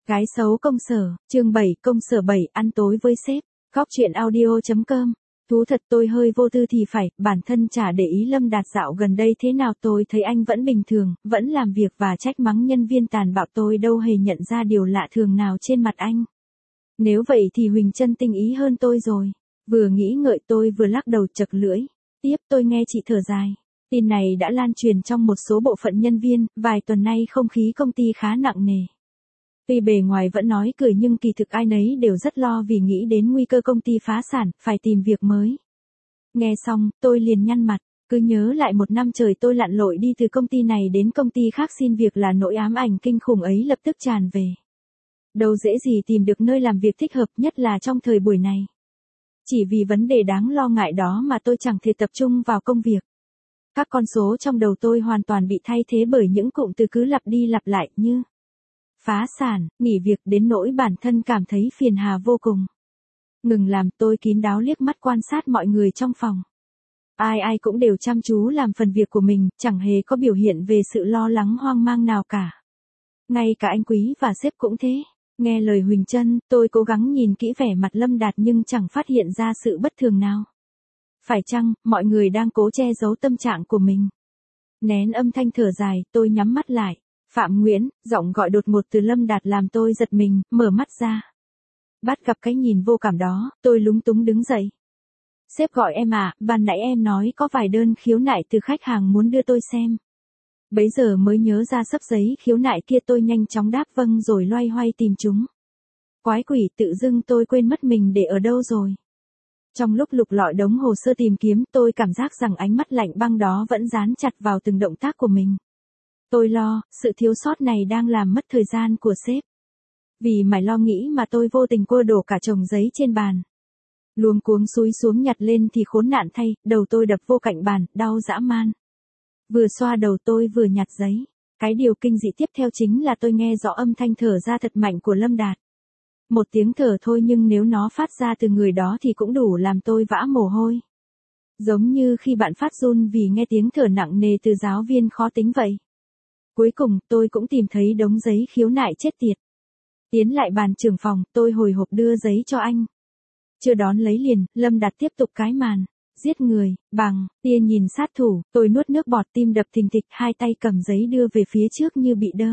Gái xấu công sở, chương 7, công sở 7, ăn tối với sếp. Góc chuyện audio.com. Thú thật tôi hơi vô tư thì phải, bản thân chả để ý Lâm Đạt dạo gần đây thế nào, tôi thấy anh vẫn bình thường, vẫn làm việc và trách mắng nhân viên tàn bạo, tôi đâu hề nhận ra điều lạ thường nào trên mặt anh. Nếu vậy thì Huỳnh Trân tinh ý hơn tôi rồi. Vừa nghĩ ngợi tôi vừa lắc đầu chật lưỡi. Tiếp tôi nghe chị thở dài. Tin này đã lan truyền trong một số bộ phận nhân viên, vài tuần nay không khí công ty khá nặng nề. Tuy bề ngoài vẫn nói cười nhưng kỳ thực ai nấy đều rất lo vì nghĩ đến nguy cơ công ty phá sản, phải tìm việc mới. Nghe xong, tôi liền nhăn mặt, cứ nhớ lại một năm trời tôi lặn lội đi từ công ty này đến công ty khác xin việc là nỗi ám ảnh kinh khủng ấy lập tức tràn về. Đâu dễ gì tìm được nơi làm việc thích hợp, nhất là trong thời buổi này. Chỉ vì vấn đề đáng lo ngại đó mà tôi chẳng thể tập trung vào công việc. Các con số trong đầu tôi hoàn toàn bị thay thế bởi những cụm từ cứ lặp đi lặp lại như phá sản, nghỉ việc, đến nỗi bản thân cảm thấy phiền hà vô cùng. Ngừng làm, tôi kín đáo liếc mắt quan sát mọi người trong phòng. Ai ai cũng đều chăm chú làm phần việc của mình, chẳng hề có biểu hiện về sự lo lắng hoang mang nào cả. Ngay cả anh Quý và sếp cũng thế. Nghe lời Huỳnh Trân, tôi cố gắng nhìn kỹ vẻ mặt Lâm Đạt nhưng chẳng phát hiện ra sự bất thường nào. Phải chăng, mọi người đang cố che giấu tâm trạng của mình? Nén âm thanh thở dài, tôi nhắm mắt lại. Phạm Nguyễn, giọng gọi đột ngột từ Lâm Đạt làm tôi giật mình, mở mắt ra. Bắt gặp cái nhìn vô cảm đó, tôi lúng túng đứng dậy. Sếp gọi em à, ban nãy em nói có vài đơn khiếu nại từ khách hàng muốn đưa tôi xem. Bấy giờ mới nhớ ra sấp giấy khiếu nại kia, tôi nhanh chóng đáp vâng rồi loay hoay tìm chúng. Quái quỷ, tự dưng tôi quên mất mình để ở đâu rồi. Trong lúc lục lọi đống hồ sơ tìm kiếm, tôi cảm giác rằng ánh mắt lạnh băng đó vẫn dán chặt vào từng động tác của mình. Tôi lo, sự thiếu sót này đang làm mất thời gian của sếp. Vì mải lo nghĩ mà tôi vô tình cua đổ cả chồng giấy trên bàn. Luống cuống xúi xuống nhặt lên thì khốn nạn thay, đầu tôi đập vô cạnh bàn, đau dã man. Vừa xoa đầu tôi vừa nhặt giấy. Cái điều kinh dị tiếp theo chính là tôi nghe rõ âm thanh thở ra thật mạnh của Lâm Đạt. Một tiếng thở thôi nhưng nếu nó phát ra từ người đó thì cũng đủ làm tôi vã mồ hôi. Giống như khi bạn phát run vì nghe tiếng thở nặng nề từ giáo viên khó tính vậy. Cuối cùng, tôi cũng tìm thấy đống giấy khiếu nại chết tiệt. Tiến lại bàn trưởng phòng, tôi hồi hộp đưa giấy cho anh. Chưa đón lấy liền, Lâm Đạt tiếp tục cái màn. Giết người, bằng, tia nhìn sát thủ, tôi nuốt nước bọt, tim đập thình thịch, hai tay cầm giấy đưa về phía trước như bị đơ.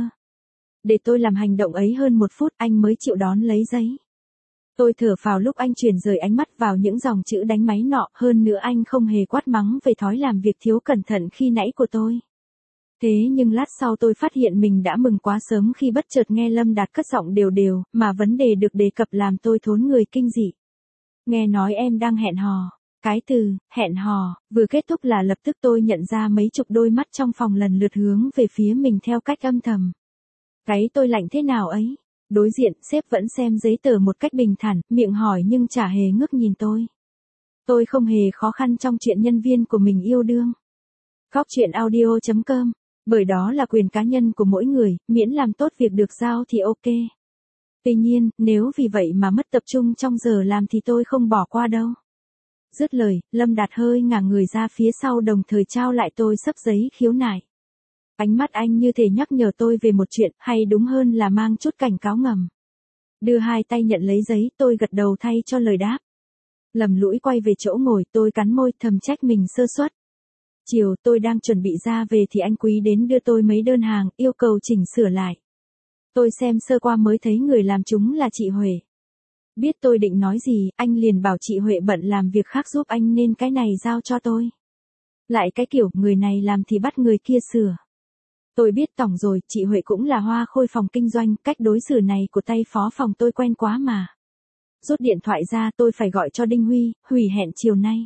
Để tôi làm hành động ấy hơn một phút, anh mới chịu đón lấy giấy. Tôi thở phào lúc anh chuyển rời ánh mắt vào những dòng chữ đánh máy nọ, hơn nữa anh không hề quát mắng về thói làm việc thiếu cẩn thận khi nãy của tôi. Thế nhưng lát sau tôi phát hiện mình đã mừng quá sớm khi bất chợt nghe Lâm Đạt cất giọng đều đều, mà vấn đề được đề cập làm tôi thốn người kinh dị. Nghe nói em đang hẹn hò. Cái từ, hẹn hò, vừa kết thúc là lập tức tôi nhận ra mấy chục đôi mắt trong phòng lần lượt hướng về phía mình theo cách âm thầm. Cái tôi lạnh thế nào ấy? Đối diện, sếp vẫn xem giấy tờ một cách bình thản, miệng hỏi nhưng chả hề ngước nhìn tôi. Tôi không hề khó khăn trong chuyện nhân viên của mình yêu đương. Góc chuyện audio.com. Bởi đó là quyền cá nhân của mỗi người, miễn làm tốt việc được giao thì ok. Tuy nhiên, nếu vì vậy mà mất tập trung trong giờ làm thì tôi không bỏ qua đâu. Dứt lời, Lâm Đạt hơi ngả người ra phía sau đồng thời trao lại tôi xấp giấy khiếu nại. Ánh mắt anh như thể nhắc nhở tôi về một chuyện, hay đúng hơn là mang chút cảnh cáo ngầm. Đưa hai tay nhận lấy giấy, tôi gật đầu thay cho lời đáp. Lầm lũi quay về chỗ ngồi, tôi cắn môi thầm trách mình sơ suất. Chiều tôi đang chuẩn bị ra về thì anh Quý đến đưa tôi mấy đơn hàng, yêu cầu chỉnh sửa lại. Tôi xem sơ qua mới thấy người làm chúng là chị Huệ. Biết tôi định nói gì, anh liền bảo chị Huệ bận làm việc khác giúp anh nên cái này giao cho tôi. Lại cái kiểu, người này làm thì bắt người kia sửa. Tôi biết tổng rồi, chị Huệ cũng là hoa khôi phòng kinh doanh, cách đối xử này của tay phó phòng tôi quen quá mà. Rút điện thoại ra, tôi phải gọi cho Đinh Huy, hủy hẹn chiều nay.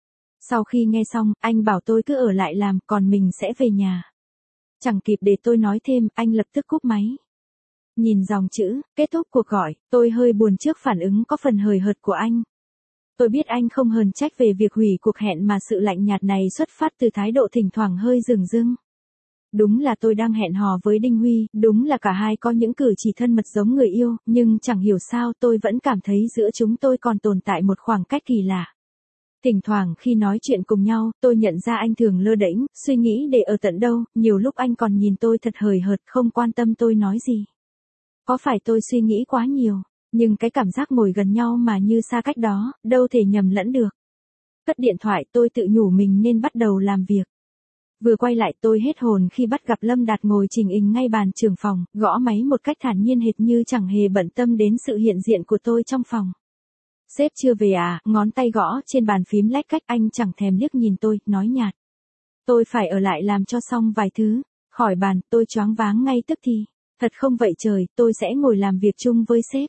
Sau khi nghe xong, anh bảo tôi cứ ở lại làm, còn mình sẽ về nhà. Chẳng kịp để tôi nói thêm, anh lập tức cúp máy. Nhìn dòng chữ, kết thúc cuộc gọi, tôi hơi buồn trước phản ứng có phần hời hợt của anh. Tôi biết anh không hờn trách về việc hủy cuộc hẹn mà sự lạnh nhạt này xuất phát từ thái độ thỉnh thoảng hơi dửng dưng. Đúng là tôi đang hẹn hò với Đinh Huy, đúng là cả hai có những cử chỉ thân mật giống người yêu, nhưng chẳng hiểu sao tôi vẫn cảm thấy giữa chúng tôi còn tồn tại một khoảng cách kỳ lạ. Thỉnh thoảng khi nói chuyện cùng nhau, tôi nhận ra anh thường lơ đễnh, suy nghĩ để ở tận đâu, nhiều lúc anh còn nhìn tôi thật hời hợt, không quan tâm tôi nói gì. Có phải tôi suy nghĩ quá nhiều, nhưng cái cảm giác ngồi gần nhau mà như xa cách đó, đâu thể nhầm lẫn được. Cất điện thoại tôi tự nhủ mình nên bắt đầu làm việc. Vừa quay lại tôi hết hồn khi bắt gặp Lâm Đạt ngồi chỉnh ình ngay bàn trưởng phòng, gõ máy một cách thản nhiên hệt như chẳng hề bận tâm đến sự hiện diện của tôi trong phòng. Sếp chưa về à, ngón tay gõ trên bàn phím lách cách, anh chẳng thèm liếc nhìn tôi, nói nhạt. Tôi phải ở lại làm cho xong vài thứ. Khỏi bàn, tôi choáng váng ngay tức thì. Thật không vậy trời, tôi sẽ ngồi làm việc chung với sếp.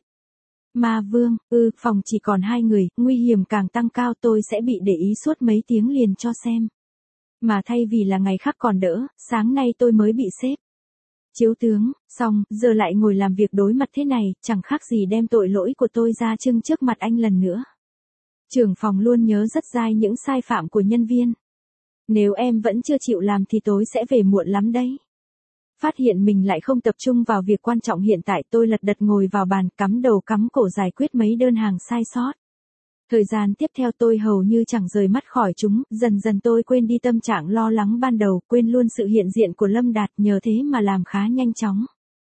Ma Vương, phòng chỉ còn 2 người, nguy hiểm càng tăng cao, tôi sẽ bị để ý suốt mấy tiếng liền cho xem. Mà thay vì là ngày khác còn đỡ, sáng nay tôi mới bị sếp chiếu tướng, xong, giờ lại ngồi làm việc đối mặt thế này, chẳng khác gì đem tội lỗi của tôi ra trưng trước mặt anh lần nữa. Trưởng phòng luôn nhớ rất dai những sai phạm của nhân viên. Nếu em vẫn chưa chịu làm thì tối sẽ về muộn lắm đấy. Phát hiện mình lại không tập trung vào việc quan trọng hiện tại, tôi lật đật ngồi vào bàn, cắm đầu cắm cổ giải quyết mấy đơn hàng sai sót. Thời gian tiếp theo tôi hầu như chẳng rời mắt khỏi chúng, dần dần tôi quên đi tâm trạng lo lắng ban đầu, quên luôn sự hiện diện của Lâm Đạt, nhờ thế mà làm khá nhanh chóng.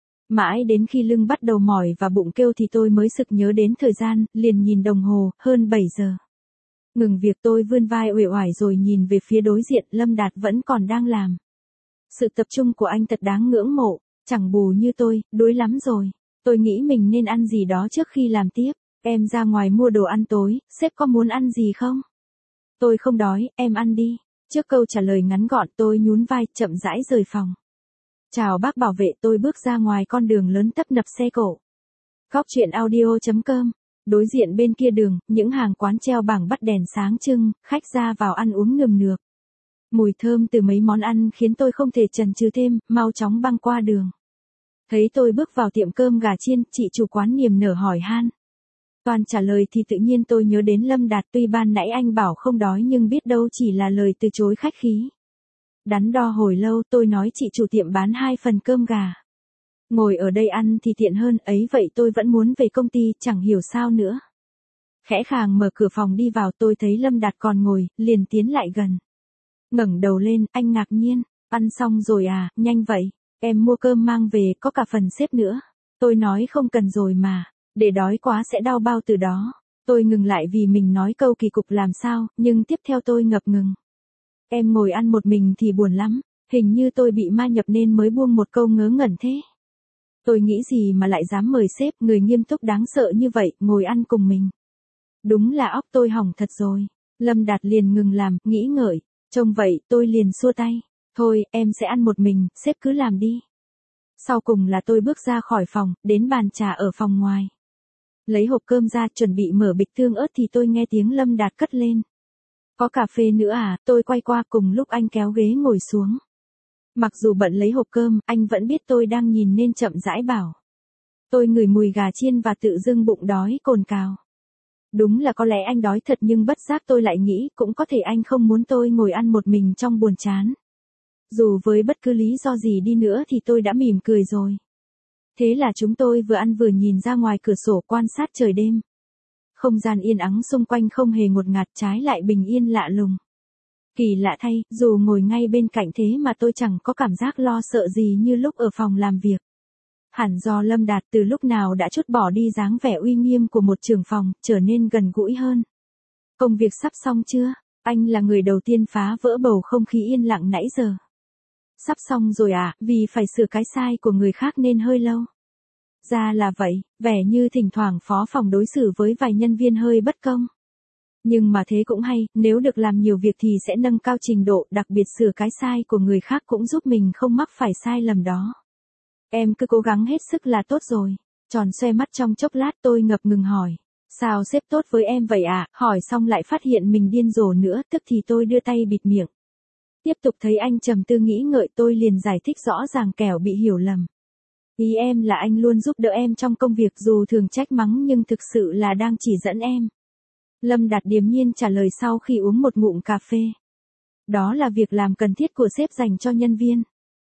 Mãi đến khi lưng bắt đầu mỏi và bụng kêu thì tôi mới sực nhớ đến thời gian, liền nhìn đồng hồ, hơn 7 giờ. Ngừng việc tôi vươn vai uể oải rồi nhìn về phía đối diện, Lâm Đạt vẫn còn đang làm. Sự tập trung của anh thật đáng ngưỡng mộ, chẳng bù như tôi, đuối lắm rồi. Tôi nghĩ mình nên ăn gì đó trước khi làm tiếp. Em ra ngoài mua đồ ăn tối, sếp có muốn ăn gì không? Tôi không đói, em ăn đi. Trước câu trả lời ngắn gọn tôi nhún vai, chậm rãi rời phòng. Chào bác bảo vệ, tôi bước ra ngoài con đường lớn tấp nập xe cộ. Góc chuyện audio.com. Đối diện bên kia đường, những hàng quán treo bảng bắt đèn sáng trưng, khách ra vào ăn uống nườm nượp. Mùi thơm từ mấy món ăn khiến tôi không thể chần chừ thêm, mau chóng băng qua đường. Thấy tôi bước vào tiệm cơm gà chiên, chị chủ quán niềm nở hỏi han. Toàn trả lời thì tự nhiên tôi nhớ đến Lâm Đạt, tuy ban nãy anh bảo không đói nhưng biết đâu chỉ là lời từ chối khách khí. Đắn đo hồi lâu tôi nói chị chủ tiệm bán 2 phần cơm gà. Ngồi ở đây ăn thì tiện hơn, ấy vậy tôi vẫn muốn về công ty, chẳng hiểu sao nữa. Khẽ khàng mở cửa phòng đi vào, tôi thấy Lâm Đạt còn ngồi, liền tiến lại gần. Ngẩng đầu lên, anh ngạc nhiên, ăn xong rồi à, nhanh vậy, em mua cơm mang về, có cả phần xếp nữa. Tôi nói không cần rồi mà, để đói quá sẽ đau bao từ đó. Tôi ngừng lại vì mình nói câu kỳ cục làm sao, nhưng tiếp theo tôi ngập ngừng. Em ngồi ăn một mình thì buồn lắm, hình như tôi bị ma nhập nên mới buông một câu ngớ ngẩn thế. Tôi nghĩ gì mà lại dám mời sếp, người nghiêm túc đáng sợ như vậy, ngồi ăn cùng mình. Đúng là óc tôi hỏng thật rồi. Lâm Đạt liền ngừng làm, nghĩ ngợi. Trông vậy, tôi liền xua tay. Thôi, em sẽ ăn một mình, sếp cứ làm đi. Sau cùng là tôi bước ra khỏi phòng, đến bàn trà ở phòng ngoài. Lấy hộp cơm ra, chuẩn bị mở bịch tương ớt thì tôi nghe tiếng Lâm Đạt cất lên. Có cà phê nữa à, tôi quay qua cùng lúc anh kéo ghế ngồi xuống. Mặc dù bận lấy hộp cơm, anh vẫn biết tôi đang nhìn nên chậm rãi bảo. Tôi ngửi mùi gà chiên và tự dưng bụng đói cồn cào. Đúng là có lẽ anh đói thật nhưng bất giác tôi lại nghĩ cũng có thể anh không muốn tôi ngồi ăn một mình trong buồn chán. Dù với bất cứ lý do gì đi nữa thì tôi đã mỉm cười rồi. Thế là chúng tôi vừa ăn vừa nhìn ra ngoài cửa sổ quan sát trời đêm. Không gian yên ắng xung quanh không hề ngột ngạt, trái lại bình yên lạ lùng. Kỳ lạ thay, dù ngồi ngay bên cạnh thế mà tôi chẳng có cảm giác lo sợ gì như lúc ở phòng làm việc. Hẳn do Lâm Đạt từ lúc nào đã trút bỏ đi dáng vẻ uy nghiêm của một trưởng phòng, trở nên gần gũi hơn. Công việc sắp xong chưa? Anh là người đầu tiên phá vỡ bầu không khí yên lặng nãy giờ. Sắp xong rồi à, vì phải sửa cái sai của người khác nên hơi lâu. Ra là vậy, vẻ như thỉnh thoảng phó phòng đối xử với vài nhân viên hơi bất công. Nhưng mà thế cũng hay, nếu được làm nhiều việc thì sẽ nâng cao trình độ, đặc biệt sửa cái sai của người khác cũng giúp mình không mắc phải sai lầm đó. Em cứ cố gắng hết sức là tốt rồi. Tròn xoe mắt trong chốc lát tôi ngập ngừng hỏi. Sao sếp tốt với em vậy à? Hỏi xong lại phát hiện mình điên rồ nữa, tức thì tôi đưa tay bịt miệng. Tiếp tục thấy anh trầm tư nghĩ ngợi, tôi liền giải thích rõ ràng kẻo bị hiểu lầm. Ý em là anh luôn giúp đỡ em trong công việc dù thường trách mắng nhưng thực sự là đang chỉ dẫn em. Lâm Đạt điềm nhiên trả lời sau khi uống một ngụm cà phê. Đó là việc làm cần thiết của sếp dành cho nhân viên.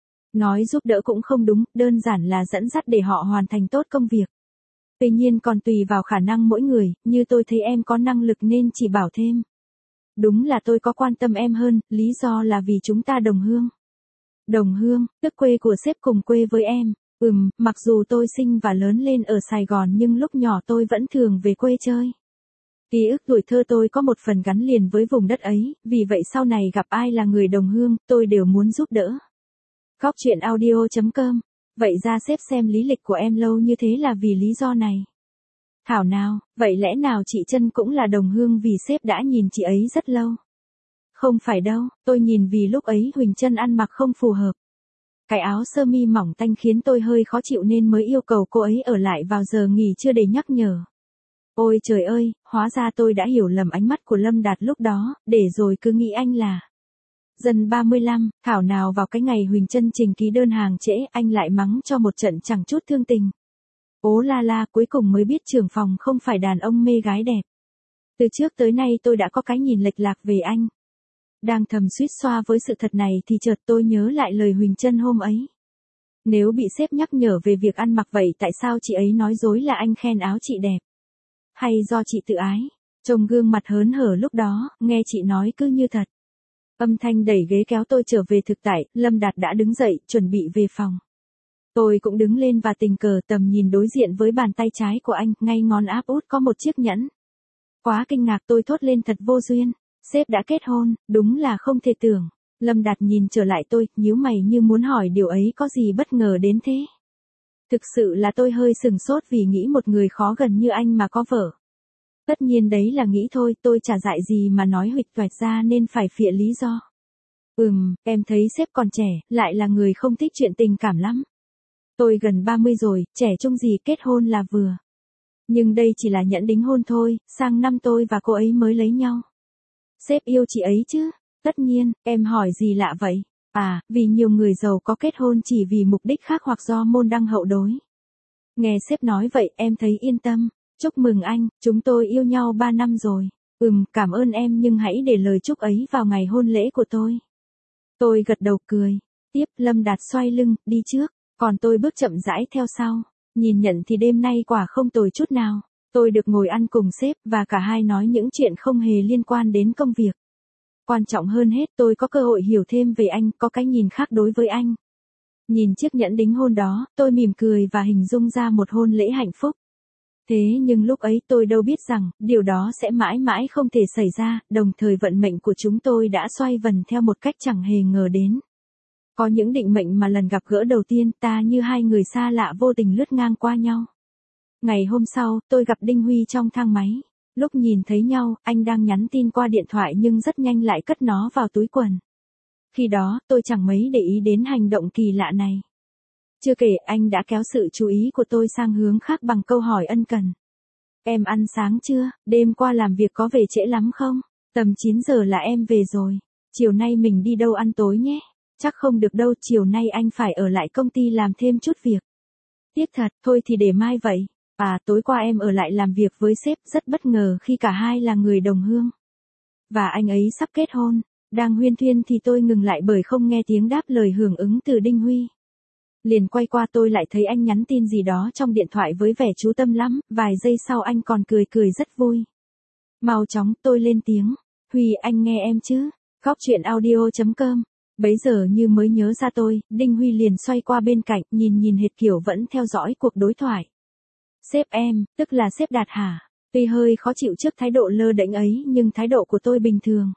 Nói giúp đỡ cũng không đúng, đơn giản là dẫn dắt để họ hoàn thành tốt công việc. Tuy nhiên còn tùy vào khả năng mỗi người, như tôi thấy em có năng lực nên chỉ bảo thêm. Đúng là tôi có quan tâm em hơn, lý do là vì chúng ta đồng hương. Đồng hương, tức quê của sếp cùng quê với em. Mặc dù tôi sinh và lớn lên ở Sài Gòn nhưng lúc nhỏ tôi vẫn thường về quê chơi. Ký ức tuổi thơ tôi có một phần gắn liền với vùng đất ấy, vì vậy sau này gặp ai là người đồng hương, tôi đều muốn giúp đỡ. Góc chuyện audio.com. Vậy ra sếp xem lý lịch của em lâu như thế là vì lý do này. Thảo nào, vậy lẽ nào chị Trân cũng là đồng hương vì sếp đã nhìn chị ấy rất lâu? Không phải đâu, tôi nhìn vì lúc ấy Huỳnh Trân ăn mặc không phù hợp. Cái áo sơ mi mỏng tanh khiến tôi hơi khó chịu nên mới yêu cầu cô ấy ở lại vào giờ nghỉ trưa để nhắc nhở. Ôi trời ơi, hóa ra tôi đã hiểu lầm ánh mắt của Lâm Đạt lúc đó, để rồi cứ nghĩ anh là Dân 35, thảo nào vào cái ngày Huỳnh Trân trình ký đơn hàng trễ anh lại mắng cho một trận chẳng chút thương tình. Ố la la, cuối cùng mới biết trưởng phòng không phải đàn ông mê gái đẹp. Từ trước tới nay tôi đã có cái nhìn lệch lạc về anh. Đang thầm suýt xoa với sự thật này thì chợt tôi nhớ lại lời Huỳnh Trân hôm ấy. Nếu bị sếp nhắc nhở về việc ăn mặc vậy tại sao chị ấy nói dối là anh khen áo chị đẹp? Hay do chị tự ái? Trông gương mặt hớn hở lúc đó, nghe chị nói cứ như thật. Âm thanh đẩy ghế kéo tôi trở về thực tại, Lâm Đạt đã đứng dậy, chuẩn bị về phòng. Tôi cũng đứng lên và tình cờ tầm nhìn đối diện với bàn tay trái của anh, ngay ngón áp út có một chiếc nhẫn. Quá kinh ngạc tôi thốt lên thật vô duyên. Sếp đã kết hôn, đúng là không thể tưởng. Lâm Đạt nhìn trở lại tôi, nhíu mày như muốn hỏi điều ấy có gì bất ngờ đến thế. Thực sự là tôi hơi sừng sốt vì nghĩ một người khó gần như anh mà có vợ. Tất nhiên đấy là nghĩ thôi, tôi chả dại gì mà nói huỵch toẹt ra nên phải phịa lý do. Em thấy sếp còn trẻ, lại là người không thích chuyện tình cảm lắm. Tôi gần 30 rồi, trẻ trung gì, kết hôn là vừa. Nhưng đây chỉ là nhẫn đính hôn thôi, sang năm tôi và cô ấy mới lấy nhau. Sếp yêu chị ấy chứ? Tất nhiên, em hỏi gì lạ vậy? À, vì nhiều người giàu có kết hôn chỉ vì mục đích khác hoặc do môn đăng hậu đối. Nghe sếp nói vậy em thấy yên tâm. Chúc mừng anh, chúng tôi yêu nhau 3 năm rồi. Cảm ơn em nhưng hãy để lời chúc ấy vào ngày hôn lễ của tôi. Tôi gật đầu cười. Tiếp Lâm Đạt xoay lưng, đi trước, còn tôi bước chậm rãi theo sau. Nhìn nhận thì đêm nay quả không tồi chút nào. Tôi được ngồi ăn cùng sếp và cả hai nói những chuyện không hề liên quan đến công việc. Quan trọng hơn hết tôi có cơ hội hiểu thêm về anh, có cái nhìn khác đối với anh. Nhìn chiếc nhẫn đính hôn đó, tôi mỉm cười và hình dung ra một hôn lễ hạnh phúc. Thế nhưng lúc ấy tôi đâu biết rằng, điều đó sẽ mãi mãi không thể xảy ra, đồng thời vận mệnh của chúng tôi đã xoay vần theo một cách chẳng hề ngờ đến. Có những định mệnh mà lần gặp gỡ đầu tiên ta như hai người xa lạ vô tình lướt ngang qua nhau. Ngày hôm sau, tôi gặp Đinh Huy trong thang máy. Lúc nhìn thấy nhau, anh đang nhắn tin qua điện thoại nhưng rất nhanh lại cất nó vào túi quần. Khi đó, tôi chẳng mấy để ý đến hành động kỳ lạ này. Chưa kể, anh đã kéo sự chú ý của tôi sang hướng khác bằng câu hỏi ân cần. Em ăn sáng chưa? Đêm qua làm việc có về trễ lắm không? Tầm 9 giờ là em về rồi. Chiều nay mình đi đâu ăn tối nhé? Chắc không được đâu, chiều nay anh phải ở lại công ty làm thêm chút việc. Tiếc thật, thôi thì để mai vậy. À, tối qua em ở lại làm việc với sếp, rất bất ngờ khi cả hai là người đồng hương. Và anh ấy sắp kết hôn. Đang huyên thuyên thì tôi ngừng lại bởi không nghe tiếng đáp lời hưởng ứng từ Đinh Huy. Liền quay qua tôi lại thấy anh nhắn tin gì đó trong điện thoại với vẻ chú tâm lắm, vài giây sau anh còn cười cười rất vui. Mau chóng, tôi lên tiếng. Huy, anh nghe em chứ? Góc chuyện audio.com. Bấy giờ như mới nhớ ra tôi, Đinh Huy liền xoay qua bên cạnh, nhìn hệt kiểu vẫn theo dõi cuộc đối thoại. Sếp em, tức là sếp Đạt hả? Tuy hơi khó chịu trước thái độ lơ đễnh ấy nhưng thái độ của tôi bình thường.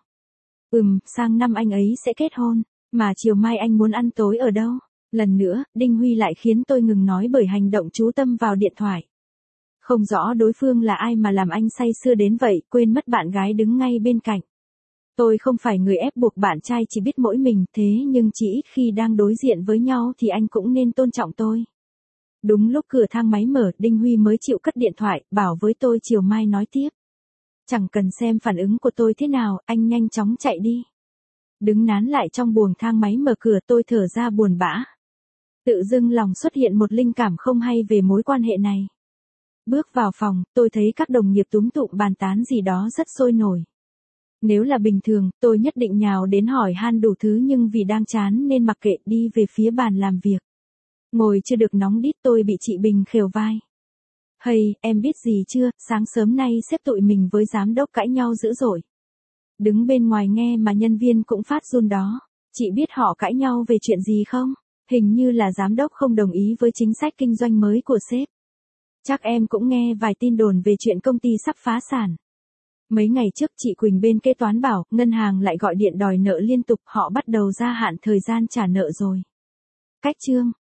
Sang năm anh ấy sẽ kết hôn, mà chiều mai anh muốn ăn tối ở đâu? Lần nữa, Đinh Huy lại khiến tôi ngừng nói bởi hành động chú tâm vào điện thoại. Không rõ đối phương là ai mà làm anh say sưa đến vậy, quên mất bạn gái đứng ngay bên cạnh. Tôi không phải người ép buộc bạn trai chỉ biết mỗi mình, thế nhưng chỉ ít khi đang đối diện với nhau thì anh cũng nên tôn trọng tôi. Đúng lúc cửa thang máy mở, Đinh Huy mới chịu cất điện thoại, bảo với tôi chiều mai nói tiếp. Chẳng cần xem phản ứng của tôi thế nào, anh nhanh chóng chạy đi. Đứng nán lại trong buồng thang máy mở cửa, tôi thở ra buồn bã. Tự dưng lòng xuất hiện một linh cảm không hay về mối quan hệ này. Bước vào phòng, tôi thấy các đồng nghiệp túm tụm bàn tán gì đó rất sôi nổi. Nếu là bình thường, tôi nhất định nhào đến hỏi han đủ thứ nhưng vì đang chán nên mặc kệ đi về phía bàn làm việc. Ngồi chưa được nóng đít tôi bị chị Bình khều vai. Hay, em biết gì chưa, sáng sớm nay sếp tụi mình với giám đốc cãi nhau dữ dội. Đứng bên ngoài nghe mà nhân viên cũng phát run đó. Chị biết họ cãi nhau về chuyện gì không? Hình như là giám đốc không đồng ý với chính sách kinh doanh mới của sếp. Chắc em cũng nghe vài tin đồn về chuyện công ty sắp phá sản. Mấy ngày trước chị Quỳnh bên kế toán bảo, ngân hàng lại gọi điện đòi nợ liên tục, họ bắt đầu gia hạn thời gian trả nợ rồi. Cách chương